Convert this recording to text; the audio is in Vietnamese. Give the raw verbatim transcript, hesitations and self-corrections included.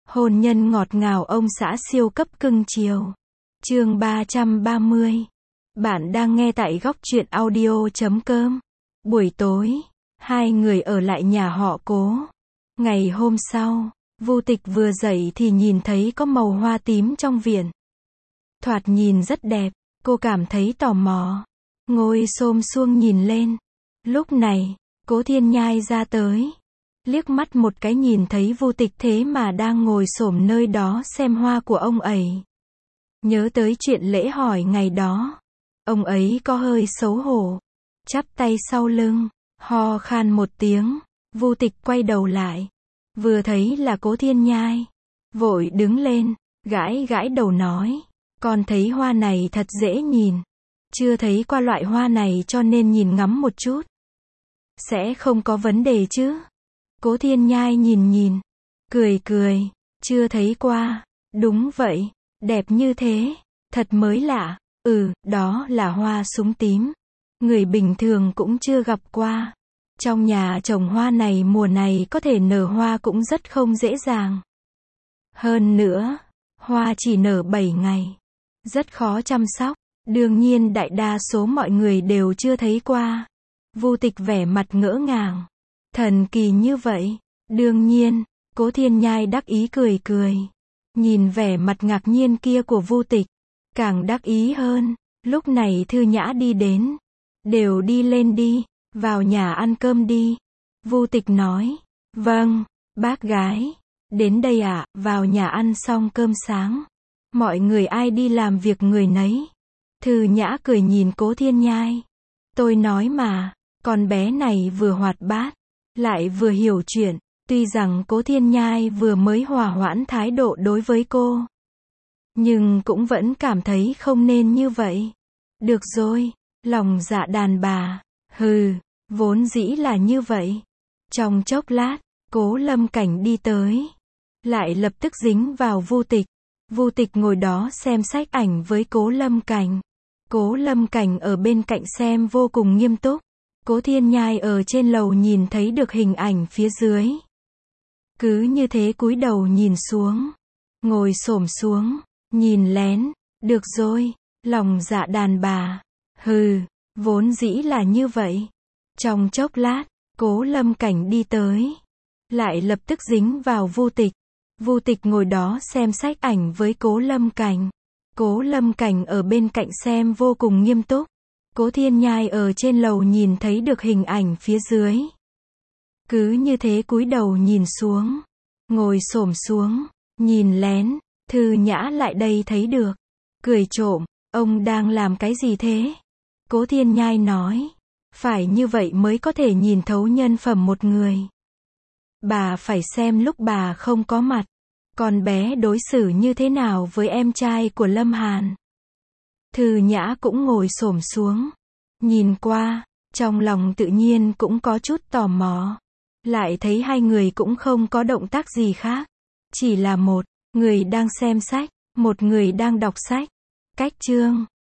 Hôn nhân ngọt ngào ông xã siêu cấp cưng chiều. Chương ba trăm ba mươi. Bạn đang nghe tại góc truyện audio chấm com. Buổi tối, hai người ở lại nhà họ Cố. Ngày hôm sau, Vu Tịch vừa dậy thì nhìn thấy có màu hoa tím trong viện. Thoạt nhìn rất đẹp, cô cảm thấy tò mò. Ngồi xổm xuống nhìn lên. Lúc này, Cố Thiên Nhai ra tới. Liếc mắt một cái nhìn thấy Vu Tịch thế mà đang ngồi xổm nơi đó xem hoa của ông ấy. Nhớ tới chuyện lễ hỏi ngày đó. Ông ấy có hơi xấu hổ. Chắp tay sau lưng, ho khan một tiếng. Vu Tịch quay đầu lại. Vừa thấy là Cố Thiên Nhai. Vội đứng lên, gãi gãi đầu nói. Con thấy hoa này thật dễ nhìn. Chưa thấy qua loại hoa này cho nên nhìn ngắm một chút. Sẽ không có vấn đề chứ? Cố Thiên Nhai nhìn nhìn, cười cười, chưa thấy qua. Đúng vậy, đẹp như thế, thật mới lạ. Ừ, đó là hoa súng tím. Người bình thường cũng chưa gặp qua. Trong nhà trồng hoa này mùa này có thể nở hoa cũng rất không dễ dàng. Hơn nữa, hoa chỉ nở bảy ngày. Rất khó chăm sóc. Đương nhiên đại đa số mọi người đều chưa thấy qua. Vu Tịch vẻ mặt ngỡ ngàng. Thần kỳ như vậy. Đương nhiên, Cố Thiên Nhai đắc ý cười cười. Nhìn vẻ mặt ngạc nhiên kia của Vu Tịch, càng đắc ý hơn. Lúc này Thư Nhã đi đến. Đều đi lên đi, vào nhà ăn cơm đi. Vu Tịch nói. Vâng, bác gái. Đến đây ạ, à, vào nhà ăn xong cơm sáng. Mọi người ai đi làm việc người nấy. Thư Nhã cười nhìn Cố Thiên Nhai. Tôi nói mà, con bé này vừa hoạt bát, lại vừa hiểu chuyện. Tuy rằng Cố Thiên Nhai vừa mới hòa hoãn thái độ đối với cô, nhưng cũng vẫn cảm thấy không nên như vậy. Được rồi, lòng dạ đàn bà. Hừ, vốn dĩ là như vậy. Trong chốc lát, Cố Lâm Cảnh đi tới, lại lập tức dính vào Vu Tịch. Vu Tịch ngồi đó xem sách ảnh với Cố Lâm Cảnh. Cố Lâm Cảnh ở bên cạnh xem vô cùng nghiêm túc. Cố Thiên Nhai ở trên lầu nhìn thấy được hình ảnh phía dưới. Cứ như thế cúi đầu nhìn xuống. Ngồi xổm xuống, nhìn lén. Được rồi, lòng dạ đàn bà. Hừ, vốn dĩ là như vậy. Trong chốc lát, Cố Lâm Cảnh đi tới, lại lập tức dính vào Vu Tịch. Vu Tịch ngồi đó xem sách ảnh với Cố Lâm Cảnh. Cố Lâm Cảnh ở bên cạnh xem vô cùng nghiêm túc. Cố Thiên Nhai ở trên lầu nhìn thấy được hình ảnh phía dưới. Cứ như thế cúi đầu nhìn xuống. Ngồi xổm xuống, nhìn lén. Thư Nhã lại đây thấy được. Cười trộm, ông đang làm cái gì thế? Cố Thiên Nhai nói. Phải như vậy mới có thể nhìn thấu nhân phẩm một người. Bà phải xem lúc bà không có mặt. Con bé đối xử như thế nào với em trai của Lâm Hàn. Thư Nhã cũng ngồi xổm xuống. Nhìn qua, trong lòng tự nhiên cũng có chút tò mò. Lại thấy hai người cũng không có động tác gì khác. Chỉ là một người đang xem sách, một người đang đọc sách. Cách chương